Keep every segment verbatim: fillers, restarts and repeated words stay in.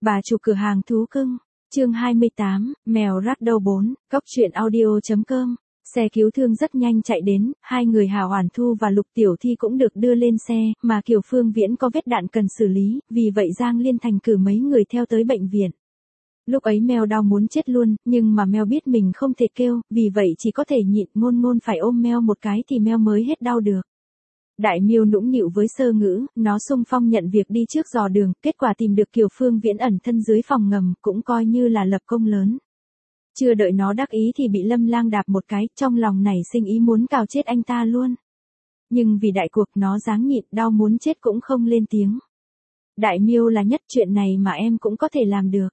Bà chủ cửa hàng thú cưng, chương hai mươi tám, mèo rát đầu bốn, cóc truyện audio chấm com. Xe cứu thương rất nhanh chạy đến, hai người Hà Hoàn Thu và Lục Tiểu Thi cũng được đưa lên xe, mà Kiều Phương Viễn có vết đạn cần xử lý, vì vậy Giang Liên Thành cử mấy người theo tới bệnh viện. Lúc ấy mèo đau muốn chết luôn, nhưng mà mèo biết mình không thể kêu, vì vậy chỉ có thể nhịn, Ngôn Ngôn phải ôm mèo một cái thì mèo mới hết đau được. Đại Miêu nũng nịu với Sơ Ngữ, nó xung phong nhận việc đi trước dò đường, kết quả tìm được Kiều Phương Viễn ẩn thân dưới phòng ngầm, cũng coi như là lập công lớn. Chưa đợi nó đắc ý thì bị Lâm Lang đạp một cái, trong lòng nảy sinh ý muốn cào chết anh ta luôn. Nhưng vì đại cuộc nó ráng nhịn, đau muốn chết cũng không lên tiếng. Đại Miêu là nhất, chuyện này mà em cũng có thể làm được.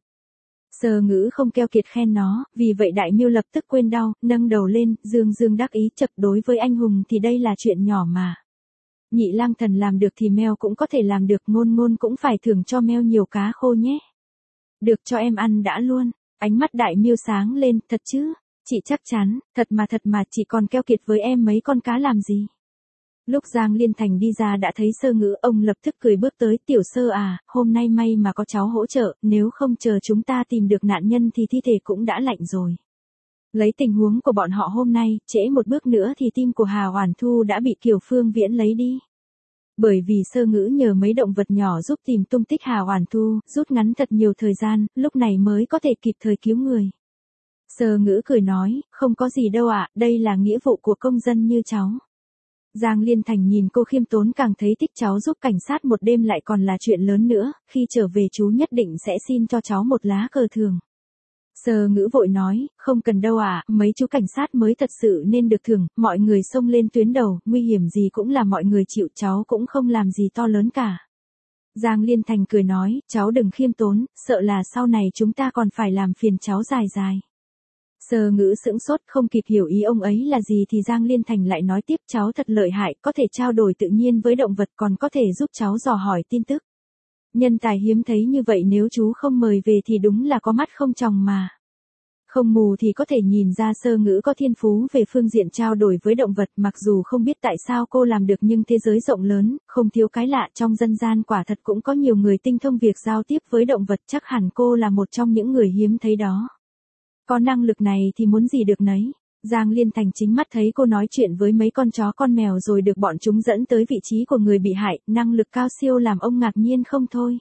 Sơ Ngữ không keo kiệt khen nó, vì vậy Đại Miêu lập tức quên đau, nâng đầu lên, dương dương đắc ý, chật đối với anh hùng thì đây là chuyện nhỏ mà. Nhị Lang Thần làm được thì mèo cũng có thể làm được, Ngôn Ngôn cũng phải thưởng cho mèo nhiều cá khô nhé. Được, cho em ăn đã luôn. Ánh mắt Đại Miêu sáng lên, thật chứ? Chị chắc chắn, thật mà thật mà, chị còn keo kiệt với em mấy con cá làm gì? Lúc Giang Liên Thành đi ra đã thấy Sơ Ngữ, ông lập tức cười bước tới, Tiểu Sơ à, hôm nay may mà có cháu hỗ trợ, nếu không chờ chúng ta tìm được nạn nhân thì thi thể cũng đã lạnh rồi. Lấy tình huống của bọn họ hôm nay, trễ một bước nữa thì tim của Hà Hoàn Thu đã bị Kiều Phương Viễn lấy đi. Bởi vì Sơ Ngữ nhờ mấy động vật nhỏ giúp tìm tung tích Hà Hoàn Thu, rút ngắn thật nhiều thời gian, lúc này mới có thể kịp thời cứu người. Sơ Ngữ cười nói, không có gì đâu ạ, đây là nghĩa vụ của công dân như cháu. Giang Liên Thành nhìn cô khiêm tốn càng thấy thích, cháu giúp cảnh sát một đêm lại còn là chuyện lớn nữa, khi trở về chú nhất định sẽ xin cho cháu một lá cờ thường. Sơ Ngữ vội nói, không cần đâu ạ, mấy chú cảnh sát mới thật sự nên được thưởng, mọi người xông lên tuyến đầu, nguy hiểm gì cũng là mọi người chịu, cháu cũng không làm gì to lớn cả. Giang Liên Thành cười nói, cháu đừng khiêm tốn, sợ là sau này chúng ta còn phải làm phiền cháu dài dài. Sơ Ngữ sững sốt không kịp hiểu ý ông ấy là gì thì Giang Liên Thành lại nói tiếp, cháu thật lợi hại, có thể trao đổi tự nhiên với động vật, còn có thể giúp cháu dò hỏi tin tức. Nhân tài hiếm thấy như vậy, nếu chú không mời về thì đúng là có mắt không tròng mà. Không mù thì có thể nhìn ra Sơ Ngữ có thiên phú về phương diện trao đổi với động vật, mặc dù không biết tại sao cô làm được nhưng thế giới rộng lớn, không thiếu cái lạ, trong dân gian quả thật cũng có nhiều người tinh thông việc giao tiếp với động vật, chắc hẳn cô là một trong những người hiếm thấy đó. Có năng lực này thì muốn gì được nấy. Giang Liên Thành chính mắt thấy cô nói chuyện với mấy con chó con mèo rồi được bọn chúng dẫn tới vị trí của người bị hại, năng lực cao siêu làm ông ngạc nhiên không thôi.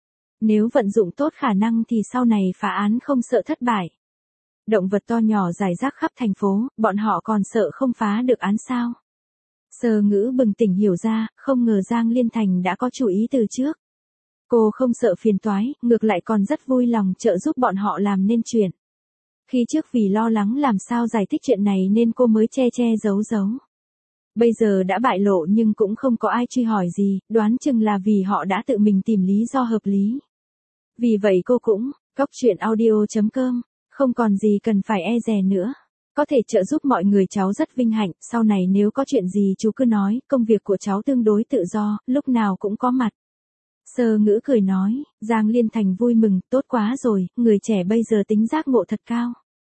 Nếu vận dụng tốt khả năng thì sau này phá án không sợ thất bại. Động vật to nhỏ rải rác khắp thành phố, bọn họ còn sợ không phá được án sao? Sơ Ngữ bừng tỉnh hiểu ra, không ngờ Giang Liên Thành đã có chủ ý từ trước. Cô không sợ phiền toái, ngược lại còn rất vui lòng trợ giúp bọn họ làm nên chuyện. Khi trước vì lo lắng làm sao giải thích chuyện này nên cô mới che che giấu giấu. Bây giờ đã bại lộ nhưng cũng không có ai truy hỏi gì, đoán chừng là vì họ đã tự mình tìm lý do hợp lý. Vì vậy cô cũng, cóc truyện audio chấm com, không còn gì cần phải e dè nữa. Có thể trợ giúp mọi người cháu rất vinh hạnh, sau này nếu có chuyện gì chú cứ nói, công việc của cháu tương đối tự do, lúc nào cũng có mặt. Sơ Ngữ cười nói, Giang Liên Thành vui mừng, tốt quá rồi, người trẻ bây giờ tính giác ngộ thật cao.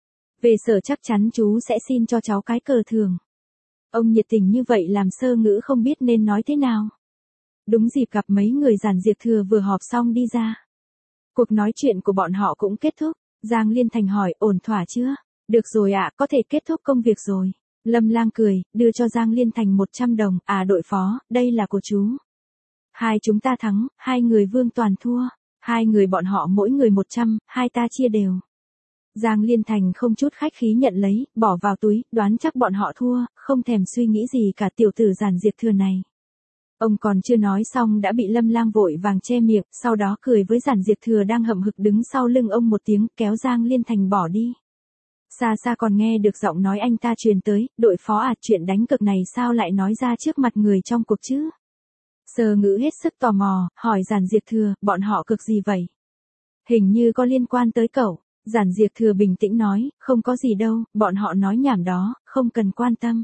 Về sở chắc chắn chú sẽ xin cho cháu cái cờ thường. Ông nhiệt tình như vậy làm Sơ Ngữ không biết nên nói thế nào. Đúng dịp gặp mấy người Giản Diệp Thừa vừa họp xong đi ra. Cuộc nói chuyện của bọn họ cũng kết thúc, Giang Liên Thành hỏi, ổn thỏa chưa? Được rồi ạ, có thể kết thúc công việc rồi. Lâm Lang cười, đưa cho Giang Liên Thành một trăm đồng, à đội phó, đây là của chú. Hai chúng ta thắng, hai người Vương Toàn thua, hai người bọn họ mỗi người một trăm, hai ta chia đều. Giang Liên Thành không chút khách khí nhận lấy, bỏ vào túi, đoán chắc bọn họ thua, không thèm suy nghĩ gì cả, tiểu tử Giản Diệp Thừa này. Ông còn chưa nói xong đã bị Lâm Lang vội vàng che miệng, sau đó cười với Giản Diệp Thừa đang hậm hực đứng sau lưng ông một tiếng, kéo Giang Liên Thành bỏ đi. Xa xa còn nghe được giọng nói anh ta truyền tới, đội phó à, chuyện đánh cược này sao lại nói ra trước mặt người trong cuộc chứ? Sơ Ngữ hết sức tò mò, hỏi Giản Diệp Thừa, bọn họ cược gì vậy? Hình như có liên quan tới cậu. Giản Diệp Thừa bình tĩnh nói, không có gì đâu, bọn họ nói nhảm đó, không cần quan tâm.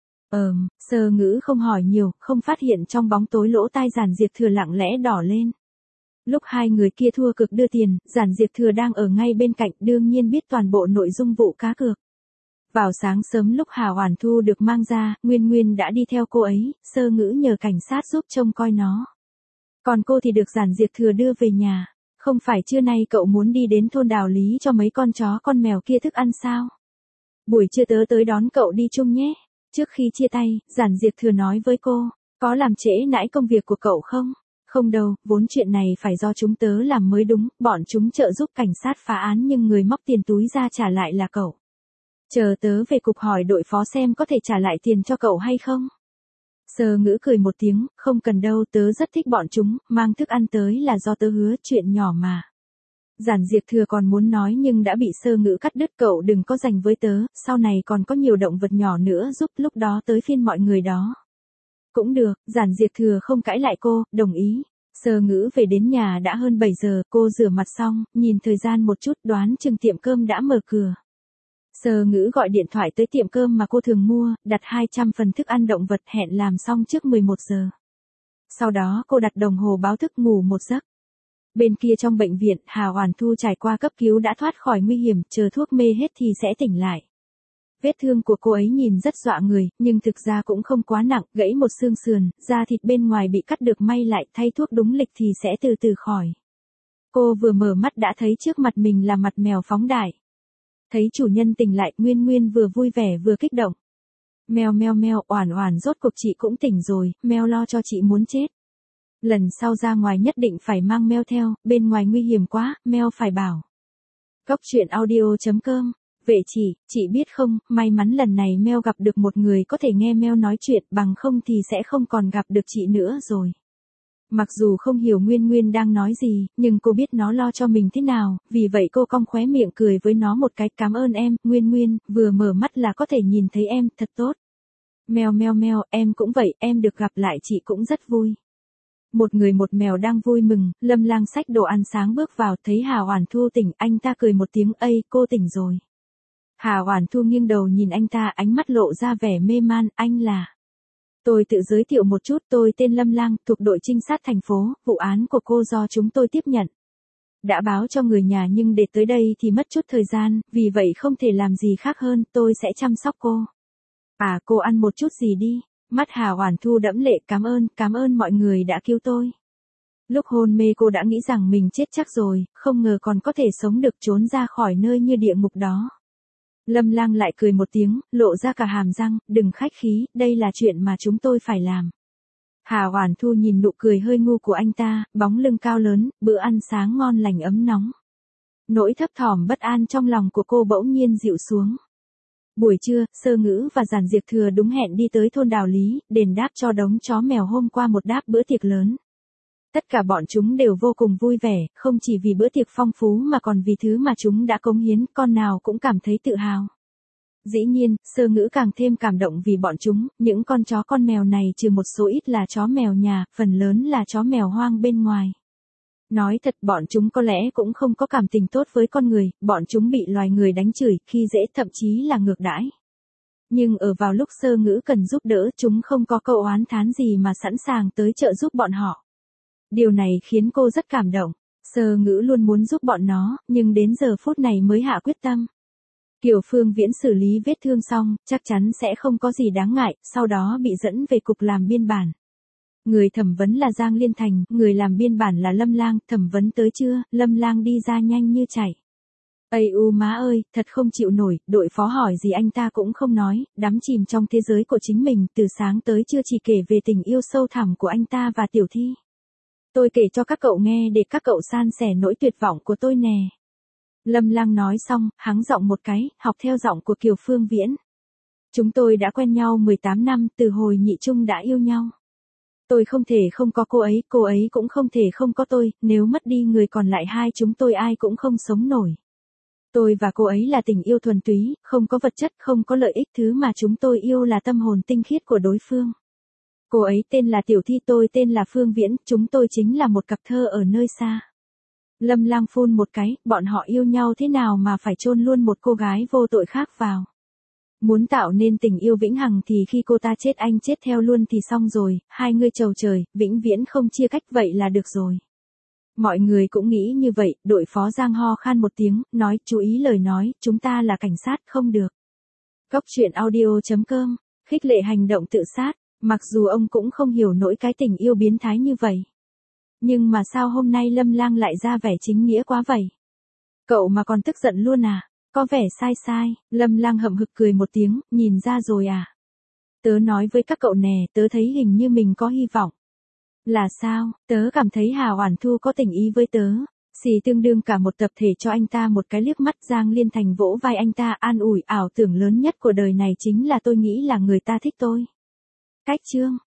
Ờm, Sơ Ngữ không hỏi nhiều, không phát hiện trong bóng tối lỗ tai Giản Diệp Thừa lặng lẽ đỏ lên. Lúc hai người kia thua cực đưa tiền, Giản Diệp Thừa đang ở ngay bên cạnh, đương nhiên biết toàn bộ nội dung vụ cá cược. Vào sáng sớm lúc Hà Hoàn Thu được mang ra, Nguyên Nguyên đã đi theo cô ấy, Sơ Ngữ nhờ cảnh sát giúp trông coi nó. Còn cô thì được Giản Diệp Thừa đưa về nhà. Không phải trưa nay cậu muốn đi đến thôn Đào Lý cho mấy con chó con mèo kia thức ăn sao? Buổi trưa tớ tới đón cậu đi chung nhé. Trước khi chia tay, Giản Diệp Thừa nói với cô, có làm trễ nải công việc của cậu không? Không đâu, vốn chuyện này phải do chúng tớ làm mới đúng, bọn chúng trợ giúp cảnh sát phá án nhưng người móc tiền túi ra trả lại là cậu. Chờ tớ về cục hỏi đội phó xem có thể trả lại tiền cho cậu hay không? Sơ Ngữ cười một tiếng, không cần đâu, tớ rất thích bọn chúng, mang thức ăn tới là do tớ hứa, chuyện nhỏ mà. Giản Diệp Thừa còn muốn nói nhưng đã bị Sơ Ngữ cắt đứt, cậu đừng có dành với tớ, sau này còn có nhiều động vật nhỏ nữa giúp, lúc đó tới phiên mọi người đó. Cũng được, Giản Diệp Thừa không cãi lại cô, đồng ý. Sơ Ngữ về đến nhà đã hơn bảy giờ, cô rửa mặt xong, nhìn thời gian một chút đoán chừng tiệm cơm đã mở cửa. Sơ Ngữ gọi điện thoại tới tiệm cơm mà cô thường mua, đặt hai trăm phần thức ăn động vật, hẹn làm xong trước mười một giờ. Sau đó cô đặt đồng hồ báo thức ngủ một giấc. Bên kia trong bệnh viện, Hà Oản Thu trải qua cấp cứu đã thoát khỏi nguy hiểm, chờ thuốc mê hết thì sẽ tỉnh lại. Vết thương của cô ấy nhìn rất dọa người, nhưng thực ra cũng không quá nặng, gãy một xương sườn, da thịt bên ngoài bị cắt được may lại, thay thuốc đúng lịch thì sẽ từ từ khỏi. Cô vừa mở mắt đã thấy trước mặt mình là mặt mèo phóng đại. Thấy chủ nhân tỉnh lại, Nguyên Nguyên vừa vui vẻ vừa kích động. Mèo mèo mèo, Oản Oản rốt cuộc chị cũng tỉnh rồi, mèo lo cho chị muốn chết. Lần sau ra ngoài nhất định phải mang mèo theo, bên ngoài nguy hiểm quá, mèo phải bảo. Cốc truyện audio chấm com. Vệ chỉ, chị biết không, may mắn lần này mèo gặp được một người có thể nghe mèo nói chuyện, bằng không thì sẽ không còn gặp được chị nữa rồi. Mặc dù không hiểu Nguyên Nguyên đang nói gì, nhưng cô biết nó lo cho mình thế nào, vì vậy cô cong khóe miệng cười với nó một cái, cảm ơn em, Nguyên Nguyên, vừa mở mắt là có thể nhìn thấy em, thật tốt. Mèo mèo mèo, em cũng vậy, em được gặp lại chị cũng rất vui. Một người một mèo đang vui mừng, Lâm Lang xách đồ ăn sáng bước vào, thấy Hà Oản Thu tỉnh, anh ta cười một tiếng, ây, cô tỉnh rồi. Hà Oản Thu nghiêng đầu nhìn anh ta, ánh mắt lộ ra vẻ mê man, anh là... Tôi tự giới thiệu một chút, tôi tên Lâm Lang, thuộc đội trinh sát thành phố, vụ án của cô do chúng tôi tiếp nhận. Đã báo cho người nhà nhưng để tới đây thì mất chút thời gian, vì vậy không thể làm gì khác hơn, tôi sẽ chăm sóc cô. À, cô ăn một chút gì đi. Mắt Hà Oản Thu đẫm lệ, cảm ơn, cảm ơn mọi người đã cứu tôi. Lúc hôn mê cô đã nghĩ rằng mình chết chắc rồi, không ngờ còn có thể sống được, trốn ra khỏi nơi như địa ngục đó. Lâm Lang lại cười một tiếng, lộ ra cả hàm răng, đừng khách khí, đây là chuyện mà chúng tôi phải làm. Hà Oản Thu nhìn nụ cười hơi ngu của anh ta, bóng lưng cao lớn, bữa ăn sáng ngon lành ấm nóng. Nỗi thấp thỏm bất an trong lòng của cô bỗng nhiên dịu xuống. Buổi trưa, Sơ Ngữ và Giản Diệp Thừa đúng hẹn đi tới thôn Đào Lý, đền đáp cho đống chó mèo hôm qua một đáp bữa tiệc lớn. Tất cả bọn chúng đều vô cùng vui vẻ, không chỉ vì bữa tiệc phong phú mà còn vì thứ mà chúng đã cống hiến, con nào cũng cảm thấy tự hào. Dĩ nhiên, Sơ Ngữ càng thêm cảm động vì bọn chúng, những con chó con mèo này trừ một số ít là chó mèo nhà, phần lớn là chó mèo hoang bên ngoài. Nói thật, bọn chúng có lẽ cũng không có cảm tình tốt với con người, bọn chúng bị loài người đánh chửi, khi dễ, thậm chí là ngược đãi. Nhưng ở vào lúc Sơ Ngữ cần giúp đỡ, chúng không có câu oán thán gì mà sẵn sàng tới trợ giúp bọn họ. Điều này khiến cô rất cảm động. Sơ Ngữ luôn muốn giúp bọn nó, nhưng đến giờ phút này mới hạ quyết tâm. Kiều Phương Viễn xử lý vết thương xong, chắc chắn sẽ không có gì đáng ngại, sau đó bị dẫn về cục làm biên bản. Người thẩm vấn là Giang Liên Thành, người làm biên bản là Lâm Lang, thẩm vấn tới chưa, Lâm Lang đi ra nhanh như chạy. Ây u má ơi, thật không chịu nổi, đội phó hỏi gì anh ta cũng không nói, đắm chìm trong thế giới của chính mình, từ sáng tới trưa chỉ kể về tình yêu sâu thẳm của anh ta và Tiểu Thi. Tôi kể cho các cậu nghe để các cậu san sẻ nỗi tuyệt vọng của tôi nè. Lâm Lang nói xong, hắng giọng một cái, học theo giọng của Kiều Phương Viễn. Chúng tôi đã quen nhau mười tám năm, từ hồi nhị trung đã yêu nhau. Tôi không thể không có cô ấy, cô ấy cũng không thể không có tôi, nếu mất đi người còn lại hai chúng tôi ai cũng không sống nổi. Tôi và cô ấy là tình yêu thuần túy, không có vật chất, không có lợi ích, thứ mà chúng tôi yêu là tâm hồn tinh khiết của đối phương. Cô ấy tên là Tiểu Thi, tôi tên là Phương Viễn, chúng tôi chính là một cặp thơ ở nơi xa. Lâm Lang phun một cái, bọn họ yêu nhau thế nào mà phải chôn luôn một cô gái vô tội khác vào. Muốn tạo nên tình yêu vĩnh hằng thì khi cô ta chết anh chết theo luôn thì xong rồi, hai người chầu trời, vĩnh viễn không chia cách vậy là được rồi. Mọi người cũng nghĩ như vậy, đội phó Giang ho khan một tiếng, nói, chú ý lời nói, chúng ta là cảnh sát không được. Cốc truyện audio chấm com, khích lệ hành động tự sát, mặc dù ông cũng không hiểu nổi cái tình yêu biến thái như vậy. Nhưng mà sao hôm nay Lâm Lang lại ra vẻ chính nghĩa quá vậy? Cậu mà còn tức giận luôn à? Có vẻ sai sai, Lâm Lang hậm hực cười một tiếng, nhìn ra rồi à? Tớ nói với các cậu nè, tớ thấy hình như mình có hy vọng. Là sao? Tớ cảm thấy Hà Oản Thu có tình ý với tớ. Xì tương đương cả một tập thể cho anh ta một cái liếc mắt. Giang Liên Thành vỗ vai anh ta an ủi, ảo tưởng lớn nhất của đời này chính là tôi nghĩ là người ta thích tôi. Cách chương